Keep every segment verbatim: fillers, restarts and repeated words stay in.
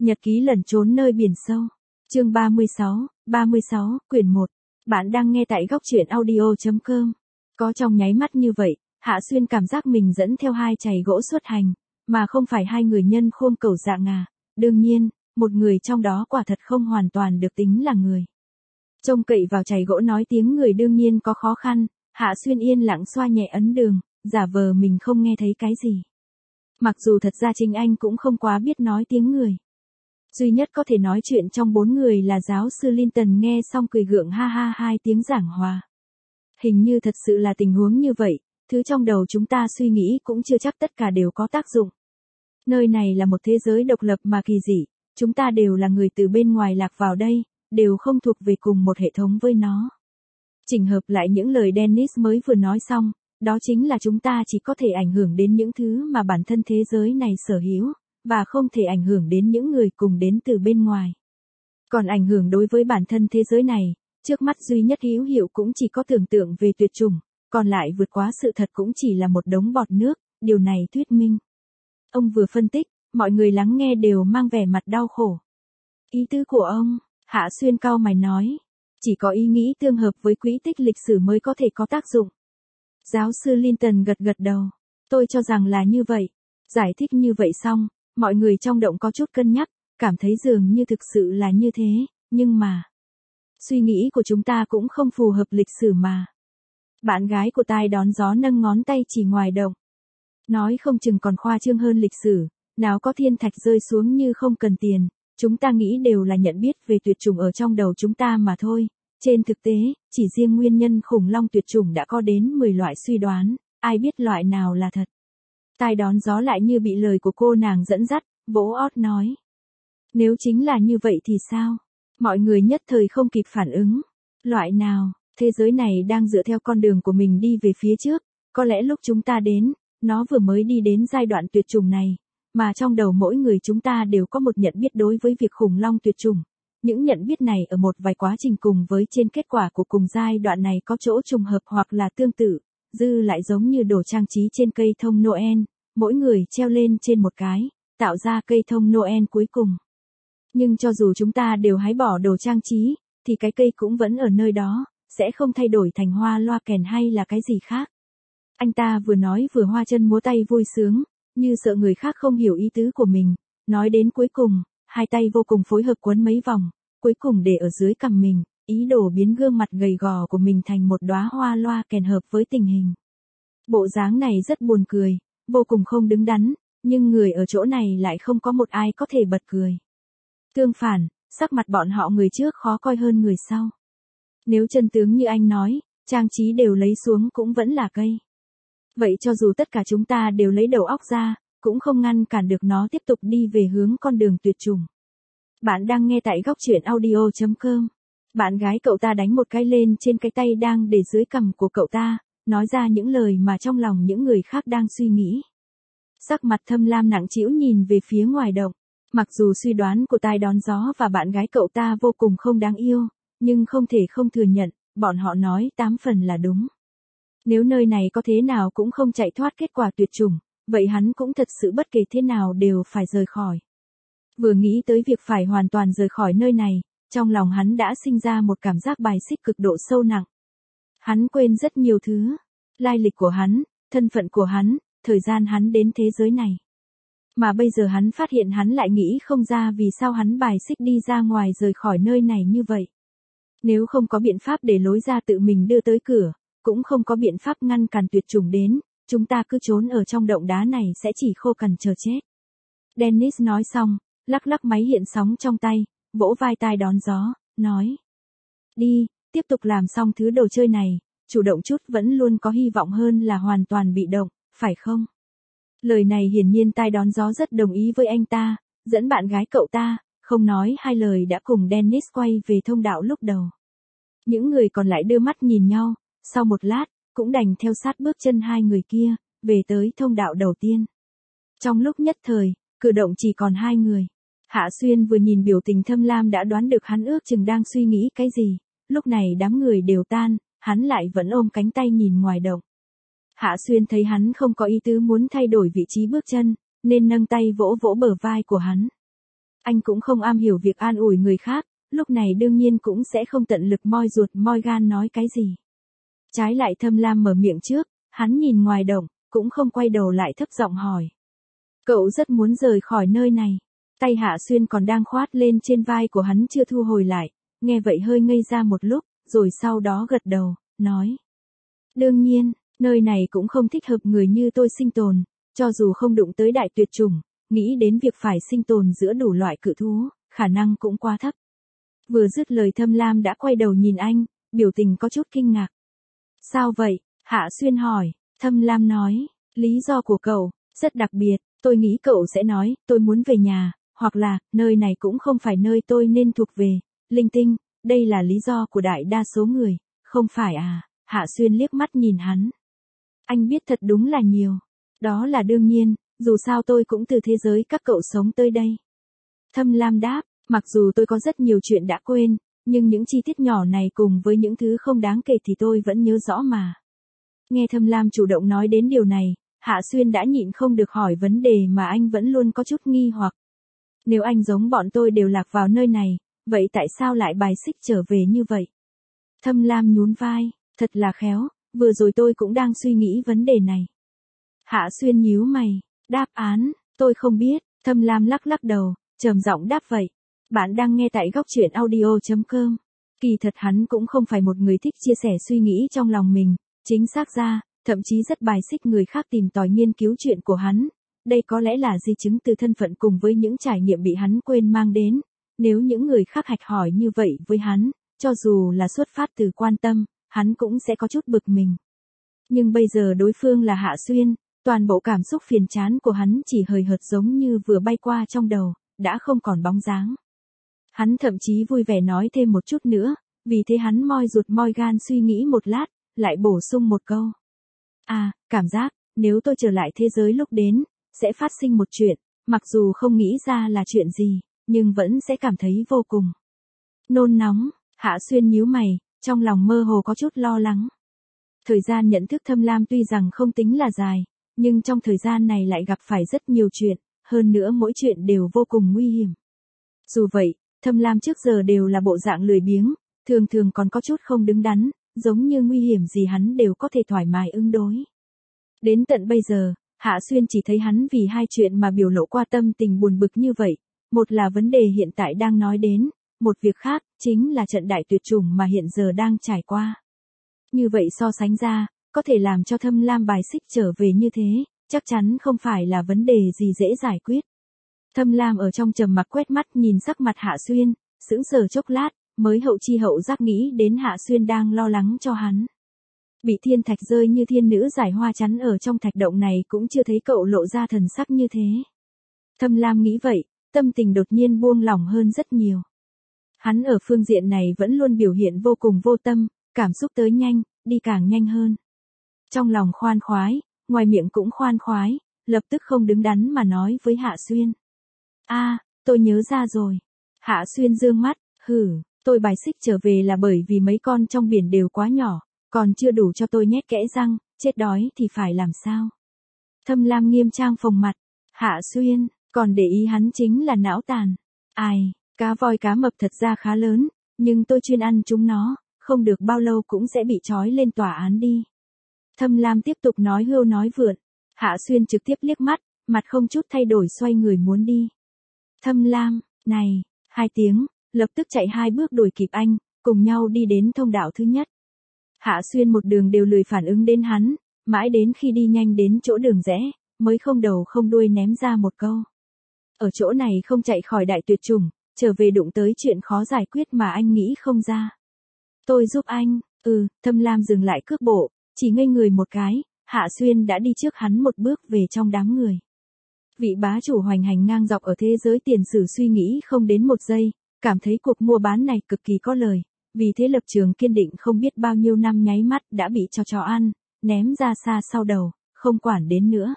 Nhật ký lẩn trốn nơi biển sâu. Chương ba mươi sáu, ba mươi sáu, quyển một. Bạn đang nghe tại góc truyện audio chấm com. Có trong nháy mắt như vậy, Hạ Xuyên cảm giác mình dẫn theo hai chày gỗ xuất hành, mà không phải hai người nhân khôn cẩu dạ ngà. Đương nhiên, một người trong đó quả thật không hoàn toàn được tính là người. Trông cậy vào chày gỗ nói tiếng người đương nhiên có khó khăn, Hạ Xuyên yên lặng xoa nhẹ ấn đường, giả vờ mình không nghe thấy cái gì. Mặc dù thật ra chính anh cũng không quá biết nói tiếng người. Duy nhất có thể nói chuyện trong bốn người là giáo sư Linton, nghe xong cười gượng ha ha hai tiếng giảng hòa. Hình như thật sự là tình huống như vậy, thứ trong đầu chúng ta suy nghĩ cũng chưa chắc tất cả đều có tác dụng. Nơi này là một thế giới độc lập mà kỳ dị, chúng ta đều là người từ bên ngoài lạc vào đây, đều không thuộc về cùng một hệ thống với nó. Chỉnh hợp lại những lời Dennis mới vừa nói xong, đó chính là chúng ta chỉ có thể ảnh hưởng đến những thứ mà bản thân thế giới này sở hữu, và không thể ảnh hưởng đến những người cùng đến từ bên ngoài. Còn ảnh hưởng đối với bản thân thế giới này, trước mắt duy nhất hữu hiệu cũng chỉ có tưởng tượng về tuyệt chủng, còn lại vượt quá sự thật cũng chỉ là một đống bọt nước, điều này thuyết minh. Ông vừa phân tích, mọi người lắng nghe đều mang vẻ mặt đau khổ. Ý tứ của ông, Hạ Xuyên cau mày nói, chỉ có ý nghĩ tương hợp với quỹ tích lịch sử mới có thể có tác dụng. Giáo sư Linton gật gật đầu, tôi cho rằng là như vậy. Giải thích như vậy xong, mọi người trong động có chút cân nhắc, cảm thấy dường như thực sự là như thế, nhưng mà suy nghĩ của chúng ta cũng không phù hợp lịch sử mà. Bạn gái của tai đón gió nâng ngón tay chỉ ngoài động. Nói không chừng còn khoa trương hơn lịch sử, nào có thiên thạch rơi xuống như không cần tiền, chúng ta nghĩ đều là nhận biết về tuyệt chủng ở trong đầu chúng ta mà thôi. Trên thực tế, chỉ riêng nguyên nhân khủng long tuyệt chủng đã có đến mười loại suy đoán, ai biết loại nào là thật. Tai đón gió lại như bị lời của cô nàng dẫn dắt, vỗ ót nói. Nếu chính là như vậy thì sao? Mọi người nhất thời không kịp phản ứng. Loại nào, thế giới này đang dựa theo con đường của mình đi về phía trước, có lẽ lúc chúng ta đến, nó vừa mới đi đến giai đoạn tuyệt chủng này, mà trong đầu mỗi người chúng ta đều có một nhận biết đối với việc khủng long tuyệt chủng. Những nhận biết này ở một vài quá trình cùng với trên kết quả của cùng giai đoạn này có chỗ trùng hợp hoặc là tương tự, dư lại giống như đồ trang trí trên cây thông Noel, mỗi người treo lên trên một cái, tạo ra cây thông Noel cuối cùng. Nhưng cho dù chúng ta đều hái bỏ đồ trang trí, thì cái cây cũng vẫn ở nơi đó, sẽ không thay đổi thành hoa loa kèn hay là cái gì khác. Anh ta vừa nói vừa hoa chân múa tay vui sướng, như sợ người khác không hiểu ý tứ của mình, nói đến cuối cùng, hai tay vô cùng phối hợp quấn mấy vòng, cuối cùng để ở dưới cằm mình, ý đồ biến gương mặt gầy gò của mình thành một đóa hoa loa kèn hợp với tình hình. Bộ dáng này rất buồn cười, vô cùng không đứng đắn, nhưng người ở chỗ này lại không có một ai có thể bật cười. Tương phản, sắc mặt bọn họ người trước khó coi hơn người sau. Nếu chân tướng như anh nói, trang trí đều lấy xuống cũng vẫn là cây. Vậy cho dù tất cả chúng ta đều lấy đầu óc ra, cũng không ngăn cản được nó tiếp tục đi về hướng con đường tuyệt chủng. Bạn đang nghe tại góc truyện audio chấm com. Bạn gái cậu ta đánh một cái lên trên cái tay đang để dưới cằm của cậu ta, nói ra những lời mà trong lòng những người khác đang suy nghĩ. Sắc mặt thâm lam nặng trĩu nhìn về phía ngoài động. Mặc dù suy đoán của tai đón gió và bạn gái cậu ta vô cùng không đáng yêu, nhưng không thể không thừa nhận, bọn họ nói tám phần là đúng. Nếu nơi này có thế nào cũng không chạy thoát kết quả tuyệt chủng, vậy hắn cũng thật sự bất kể thế nào đều phải rời khỏi. Vừa nghĩ tới việc phải hoàn toàn rời khỏi nơi này, trong lòng hắn đã sinh ra một cảm giác bài xích cực độ sâu nặng. Hắn quên rất nhiều thứ, lai lịch của hắn, thân phận của hắn, thời gian hắn đến thế giới này. Mà bây giờ hắn phát hiện hắn lại nghĩ không ra vì sao hắn bài xích đi ra ngoài rời khỏi nơi này như vậy. Nếu không có biện pháp để lối ra tự mình đưa tới cửa, cũng không có biện pháp ngăn cản tuyệt chủng đến, chúng ta cứ trốn ở trong động đá này sẽ chỉ khô cằn chờ chết. Dennis nói xong, lắc lắc máy hiện sóng trong tay, vỗ vai tai đón gió, nói. Đi, tiếp tục làm xong thứ đồ chơi này, chủ động chút vẫn luôn có hy vọng hơn là hoàn toàn bị động, phải không? Lời này hiển nhiên tai đón gió rất đồng ý với anh ta, dẫn bạn gái cậu ta, không nói hai lời đã cùng Dennis quay về thông đạo lúc đầu. Những người còn lại đưa mắt nhìn nhau, sau một lát, cũng đành theo sát bước chân hai người kia, về tới thông đạo đầu tiên. Trong lúc nhất thời, cử động chỉ còn hai người. Hạ Xuyên vừa nhìn biểu tình thâm lam đã đoán được hắn ước chừng đang suy nghĩ cái gì, lúc này đám người đều tan, hắn lại vẫn ôm cánh tay nhìn ngoài động. Hạ Xuyên thấy hắn không có ý tứ muốn thay đổi vị trí bước chân, nên nâng tay vỗ vỗ bờ vai của hắn. Anh cũng không am hiểu việc an ủi người khác, lúc này đương nhiên cũng sẽ không tận lực moi ruột moi gan nói cái gì. Trái lại Thâm Lam mở miệng trước, hắn nhìn ngoài động, cũng không quay đầu lại thấp giọng hỏi. Cậu rất muốn rời khỏi nơi này. Tay Hạ Xuyên còn đang khoát lên trên vai của hắn chưa thu hồi lại, nghe vậy hơi ngây ra một lúc, rồi sau đó gật đầu, nói. Đương nhiên, nơi này cũng không thích hợp người như tôi sinh tồn, cho dù không đụng tới đại tuyệt chủng, nghĩ đến việc phải sinh tồn giữa đủ loại cự thú, khả năng cũng quá thấp. Vừa dứt lời Thâm Lam đã quay đầu nhìn anh, biểu tình có chút kinh ngạc. Sao vậy? Hạ Xuyên hỏi. Thâm Lam nói, lý do của cậu, rất đặc biệt, tôi nghĩ cậu sẽ nói, tôi muốn về nhà, hoặc là, nơi này cũng không phải nơi tôi nên thuộc về, linh tinh, đây là lý do của đại đa số người, không phải à? Hạ Xuyên liếc mắt nhìn hắn. Anh biết thật đúng là nhiều. Đó là đương nhiên, dù sao tôi cũng từ thế giới các cậu sống tới đây. Thâm Lam đáp, mặc dù tôi có rất nhiều chuyện đã quên, nhưng những chi tiết nhỏ này cùng với những thứ không đáng kể thì tôi vẫn nhớ rõ mà. Nghe Thâm Lam chủ động nói đến điều này, Hạ Xuyên đã nhịn không được hỏi vấn đề mà anh vẫn luôn có chút nghi hoặc. Nếu anh giống bọn tôi đều lạc vào nơi này, vậy tại sao lại bài xích trở về như vậy? Thâm Lam nhún vai, thật là khéo, vừa rồi tôi cũng đang suy nghĩ vấn đề này. Hạ Xuyên nhíu mày, đáp án, tôi không biết. Thâm Lam lắc lắc đầu, trầm giọng đáp vậy. Bạn đang nghe tại góc truyện audio chấm com. Kỳ thật hắn cũng không phải một người thích chia sẻ suy nghĩ trong lòng mình, chính xác ra, thậm chí rất bài xích người khác tìm tòi nghiên cứu chuyện của hắn. Đây có lẽ là di chứng từ thân phận cùng với những trải nghiệm bị hắn quên mang đến. Nếu những người khác hạch hỏi như vậy với hắn, cho dù là xuất phát từ quan tâm, hắn cũng sẽ có chút bực mình. Nhưng bây giờ đối phương là Hạ Xuyên, toàn bộ cảm xúc phiền chán của hắn chỉ hời hợt giống như vừa bay qua trong đầu, đã không còn bóng dáng. Hắn thậm chí vui vẻ nói thêm một chút nữa, vì thế hắn moi ruột moi gan suy nghĩ một lát, lại bổ sung một câu. À, cảm giác, nếu tôi trở lại thế giới lúc đến, sẽ phát sinh một chuyện, mặc dù không nghĩ ra là chuyện gì, nhưng vẫn sẽ cảm thấy vô cùng nôn nóng. Hạ Xuyên nhíu mày, trong lòng mơ hồ có chút lo lắng. Thời gian nhận thức Thâm Lam tuy rằng không tính là dài, nhưng trong thời gian này lại gặp phải rất nhiều chuyện, hơn nữa mỗi chuyện đều vô cùng nguy hiểm. Dù vậy, Thâm Lam trước giờ đều là bộ dạng lười biếng, thường thường còn có chút không đứng đắn, giống như nguy hiểm gì hắn đều có thể thoải mái ứng đối. Đến tận bây giờ, Hạ Xuyên chỉ thấy hắn vì hai chuyện mà biểu lộ qua tâm tình buồn bực như vậy, một là vấn đề hiện tại đang nói đến, một việc khác, chính là trận đại tuyệt chủng mà hiện giờ đang trải qua. Như vậy so sánh ra, có thể làm cho Thâm Lam bài xích trở về như thế, chắc chắn không phải là vấn đề gì dễ giải quyết. Thâm Lam ở trong trầm mặc quét mắt nhìn sắc mặt Hạ Xuyên, sững sờ chốc lát, mới hậu chi hậu giác nghĩ đến Hạ Xuyên đang lo lắng cho hắn. Bị thiên thạch rơi như thiên nữ giải hoa chắn ở trong thạch động này cũng chưa thấy cậu lộ ra thần sắc như thế. Thâm Lam nghĩ vậy, tâm tình đột nhiên buông lỏng hơn rất nhiều. Hắn ở phương diện này vẫn luôn biểu hiện vô cùng vô tâm, cảm xúc tới nhanh, đi càng nhanh hơn. Trong lòng khoan khoái, ngoài miệng cũng khoan khoái, lập tức không đứng đắn mà nói với Hạ Xuyên. A, à, tôi nhớ ra rồi. Hạ Xuyên dương mắt, hử, tôi bài xích trở về là bởi vì mấy con trong biển đều quá nhỏ, còn chưa đủ cho tôi nhét kẽ răng, chết đói thì phải làm sao? Thâm Lam nghiêm trang phồng mặt, Hạ Xuyên, còn để ý hắn chính là não tàn. Ai, cá voi cá mập thật ra khá lớn, nhưng tôi chuyên ăn chúng nó, không được bao lâu cũng sẽ bị trói lên tòa án đi. Thâm Lam tiếp tục nói hưu nói vượn, Hạ Xuyên trực tiếp liếc mắt, mặt không chút thay đổi xoay người muốn đi. Thâm Lam, này, hai tiếng, lập tức chạy hai bước đuổi kịp anh, cùng nhau đi đến thông đạo thứ nhất. Hạ Xuyên một đường đều lười phản ứng đến hắn, mãi đến khi đi nhanh đến chỗ đường rẽ, mới không đầu không đuôi ném ra một câu. Ở chỗ này không chạy khỏi đại tuyệt chủng, trở về đụng tới chuyện khó giải quyết mà anh nghĩ không ra. Tôi giúp anh, ừ, Thâm Lam dừng lại cước bộ, chỉ ngây người một cái, Hạ Xuyên đã đi trước hắn một bước về trong đám người. Vị bá chủ hoành hành ngang dọc ở thế giới tiền sử suy nghĩ không đến một giây, cảm thấy cuộc mua bán này cực kỳ có lời, vì thế lập trường kiên định không biết bao nhiêu năm nháy mắt đã bị cho chó ăn, ném ra xa sau đầu, không quản đến nữa.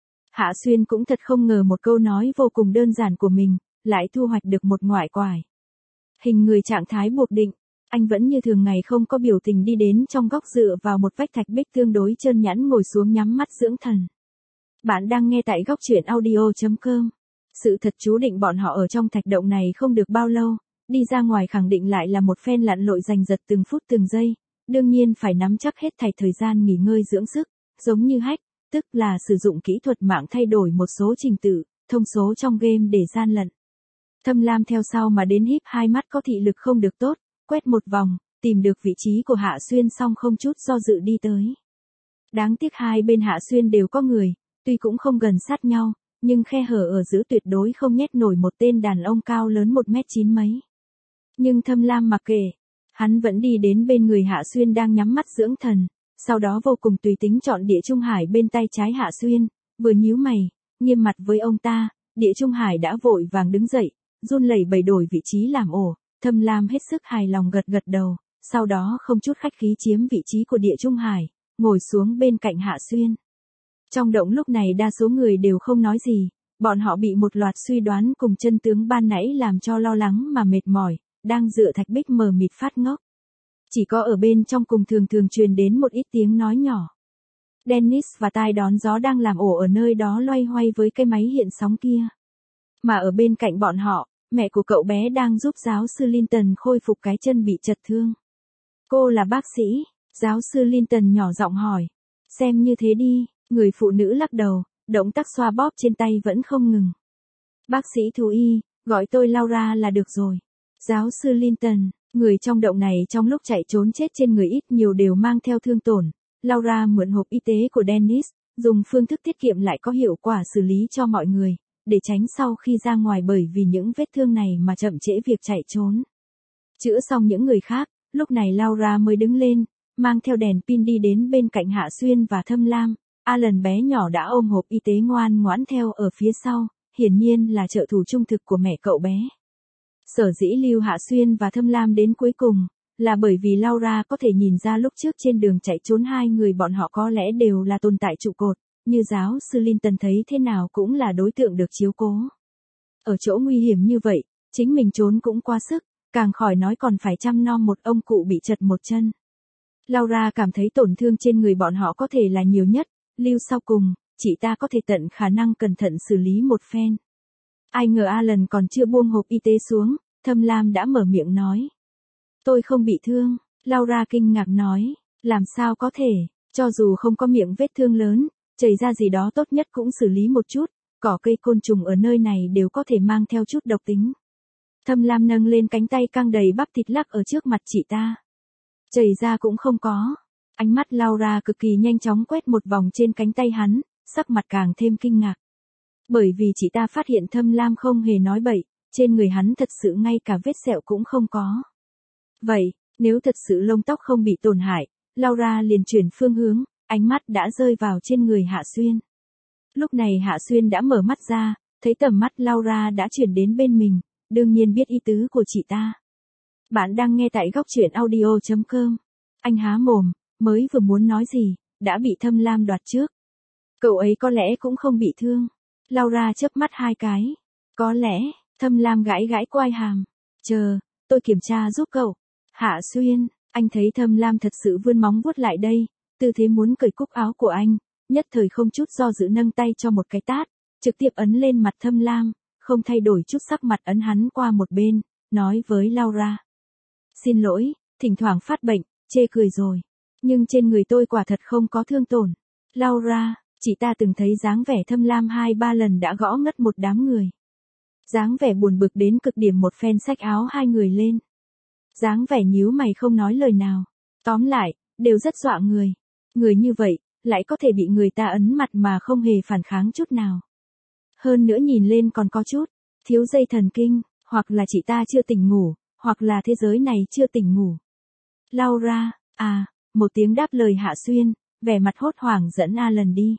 Hạ Xuyên cũng thật không ngờ một câu nói vô cùng đơn giản của mình, lại thu hoạch được một ngoại quải. Hình người trạng thái buộc định, anh vẫn như thường ngày không có biểu tình đi đến trong góc dựa vào một vách thạch bích tương đối trơn nhẵn ngồi xuống nhắm mắt dưỡng thần. Bạn đang nghe tại góc truyện audio chấm com. Sự thật chú định bọn họ ở trong thạch động này không được bao lâu, đi ra ngoài khẳng định lại là một phen lặn lội giành giật từng phút từng giây, đương nhiên phải nắm chắc hết thảy thời gian nghỉ ngơi dưỡng sức, giống như hack, tức là sử dụng kỹ thuật mạng thay đổi một số trình tự, thông số trong game để gian lận. Thâm Lam theo sau mà đến híp hai mắt có thị lực không được tốt, quét một vòng, tìm được vị trí của Hạ Xuyên xong không chút do dự đi tới. Đáng tiếc hai bên Hạ Xuyên đều có người, tuy cũng không gần sát nhau, nhưng khe hở ở giữa tuyệt đối không nhét nổi một tên đàn ông cao lớn một mét chín mấy. Nhưng Thâm Lam mặc kệ, hắn vẫn đi đến bên người Hạ Xuyên đang nhắm mắt dưỡng thần, sau đó vô cùng tùy tính chọn Địa Trung Hải bên tay trái Hạ Xuyên, vừa nhíu mày, nghiêm mặt với ông ta, Địa Trung Hải đã vội vàng đứng dậy, run lẩy bẩy đổi vị trí làm ổ, Thâm Lam hết sức hài lòng gật gật đầu, sau đó không chút khách khí chiếm vị trí của Địa Trung Hải, ngồi xuống bên cạnh Hạ Xuyên. Trong động lúc này đa số người đều không nói gì, bọn họ bị một loạt suy đoán cùng chân tướng ban nãy làm cho lo lắng mà mệt mỏi, đang dựa thạch bích mờ mịt phát ngốc. Chỉ có ở bên trong cùng thường thường truyền đến một ít tiếng nói nhỏ. Dennis và tai đón gió đang làm ổ ở nơi đó loay hoay với cái máy hiện sóng kia. Mà ở bên cạnh bọn họ, mẹ của cậu bé đang giúp giáo sư Linton khôi phục cái chân bị chật thương. Cô là bác sĩ, giáo sư Linton nhỏ giọng hỏi. Xem như thế đi, người phụ nữ lắc đầu, động tác xoa bóp trên tay vẫn không ngừng. Bác sĩ thú y, gọi tôi Laura là được rồi. Giáo sư Linton, người trong động này trong lúc chạy trốn chết trên người ít nhiều đều mang theo thương tổn. Laura mượn hộp y tế của Dennis, dùng phương thức tiết kiệm lại có hiệu quả xử lý cho mọi người, để tránh sau khi ra ngoài bởi vì những vết thương này mà chậm trễ việc chạy trốn. Chữa xong những người khác, lúc này Laura mới đứng lên, mang theo đèn pin đi đến bên cạnh Hạ Xuyên và Thâm Lam. Alan bé nhỏ đã ôm hộp y tế ngoan ngoãn theo ở phía sau, hiển nhiên là trợ thủ trung thực của mẹ cậu bé. Sở dĩ lưu Hạ Xuyên và Thâm Lam đến cuối cùng, là bởi vì Laura có thể nhìn ra lúc trước trên đường chạy trốn hai người bọn họ có lẽ đều là tồn tại trụ cột, như giáo sư Linton thấy thế nào cũng là đối tượng được chiếu cố. Ở chỗ nguy hiểm như vậy, chính mình trốn cũng quá sức, càng khỏi nói còn phải chăm nom một ông cụ bị chật một chân. Laura cảm thấy tổn thương trên người bọn họ có thể là nhiều nhất, lưu sau cùng, chị ta có thể tận khả năng cẩn thận xử lý một phen. Ai ngờ Alan còn chưa buông hộp y tế xuống, Thâm Lam đã mở miệng nói. Tôi không bị thương, Laura kinh ngạc nói, làm sao có thể, cho dù không có miệng vết thương lớn, chảy ra gì đó tốt nhất cũng xử lý một chút, cỏ cây côn trùng ở nơi này đều có thể mang theo chút độc tính. Thâm Lam nâng lên cánh tay căng đầy bắp thịt lắc ở trước mặt chị ta. Chảy ra cũng không có. Ánh mắt Laura cực kỳ nhanh chóng quét một vòng trên cánh tay hắn, sắc mặt càng thêm kinh ngạc. Bởi vì chị ta phát hiện Thâm Lam không hề nói bậy, trên người hắn thật sự ngay cả vết sẹo cũng không có. Vậy, nếu thật sự lông tóc không bị tổn hại, Laura liền chuyển phương hướng, ánh mắt đã rơi vào trên người Hạ Xuyên. Lúc này Hạ Xuyên đã mở mắt ra, thấy tầm mắt Laura đã chuyển đến bên mình, đương nhiên biết ý tứ của chị ta. Bạn đang nghe tại góc truyện audio chấm com. Anh há mồm, mới vừa muốn nói gì, đã bị Thâm Lam đoạt trước. Cậu ấy có lẽ cũng không bị thương. Laura chớp mắt hai cái. Có lẽ, Thâm Lam gãi gãi quai hàm. Chờ, tôi kiểm tra giúp cậu. Hạ Xuyên, anh thấy Thâm Lam thật sự vươn móng vuốt lại đây, tư thế muốn cởi cúc áo của anh, nhất thời không chút do dự nâng tay cho một cái tát, trực tiếp ấn lên mặt Thâm Lam, không thay đổi chút sắc mặt ấn hắn qua một bên, nói với Laura. Xin lỗi, thỉnh thoảng phát bệnh, chê cười rồi. Nhưng trên người tôi quả thật không có thương tổn. Laura, chị ta từng thấy dáng vẻ Thâm Lam hai ba lần đã gõ ngất một đám người. Dáng vẻ buồn bực đến cực điểm một phen xách áo hai người lên. Dáng vẻ nhíu mày không nói lời nào. Tóm lại, đều rất dọa người. Người như vậy, lại có thể bị người ta ấn mặt mà không hề phản kháng chút nào. Hơn nữa nhìn lên còn có chút, thiếu dây thần kinh, hoặc là chị ta chưa tỉnh ngủ, hoặc là thế giới này chưa tỉnh ngủ. Laura, à, một tiếng đáp lời Hạ Xuyên, vẻ mặt hốt hoảng dẫn Alan đi.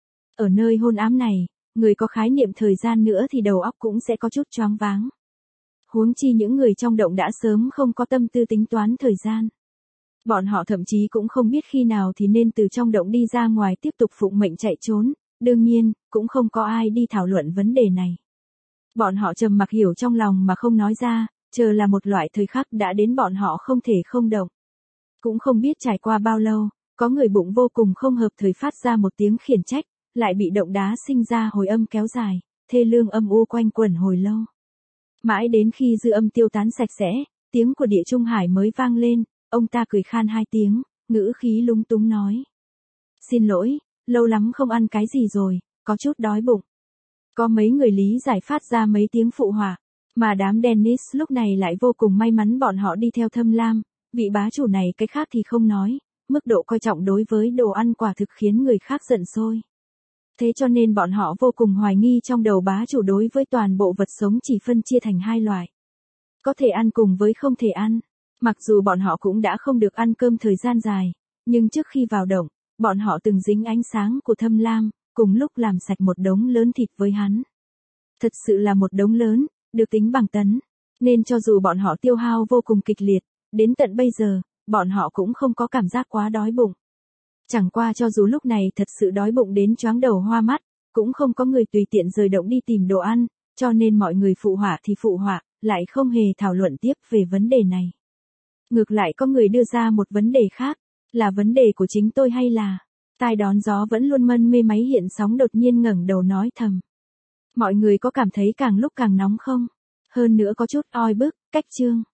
Ở nơi hôn ám này, người có khái niệm thời gian nữa thì đầu óc cũng sẽ có chút choáng váng. Huống chi những người trong động đã sớm không có tâm tư tính toán thời gian. Bọn họ thậm chí cũng không biết khi nào thì nên từ trong động đi ra ngoài tiếp tục phụng mệnh chạy trốn, đương nhiên, cũng không có ai đi thảo luận vấn đề này. Bọn họ trầm mặc hiểu trong lòng mà không nói ra, chờ là một loại thời khắc đã đến bọn họ không thể không động. Cũng không biết trải qua bao lâu, có người bụng vô cùng không hợp thời phát ra một tiếng khiển trách, lại bị động đá sinh ra hồi âm kéo dài, thê lương âm u quanh quẩn hồi lâu. Mãi đến khi dư âm tiêu tán sạch sẽ, tiếng của Địa Trung Hải mới vang lên, ông ta cười khan hai tiếng, ngữ khí lúng túng nói. Xin lỗi, lâu lắm không ăn cái gì rồi, có chút đói bụng. Có mấy người lý giải phát ra mấy tiếng phụ họa, mà đám Dennis lúc này lại vô cùng may mắn bọn họ đi theo Thâm Lam, vị bá chủ này cái khác thì không nói, mức độ coi trọng đối với đồ ăn quả thực khiến người khác giận sôi. Thế cho nên bọn họ vô cùng hoài nghi trong đầu bá chủ đối với toàn bộ vật sống chỉ phân chia thành hai loại. Có thể ăn cùng với không thể ăn. Mặc dù bọn họ cũng đã không được ăn cơm thời gian dài, nhưng trước khi vào động, bọn họ từng dính ánh sáng của Thâm Lam, cùng lúc làm sạch một đống lớn thịt với hắn. Thật sự là một đống lớn, được tính bằng tấn, nên cho dù bọn họ tiêu hao vô cùng kịch liệt, đến tận bây giờ, bọn họ cũng không có cảm giác quá đói bụng. Chẳng qua cho dù lúc này thật sự đói bụng đến choáng đầu hoa mắt, cũng không có người tùy tiện rời động đi tìm đồ ăn, cho nên mọi người phụ họa thì phụ họa, lại không hề thảo luận tiếp về vấn đề này. Ngược lại có người đưa ra một vấn đề khác, là vấn đề của chính tôi hay là... Tai đón gió vẫn luôn mân mê máy hiện sóng đột nhiên ngẩng đầu nói thầm. Mọi người có cảm thấy càng lúc càng nóng không? Hơn nữa có chút oi bức, cách chương.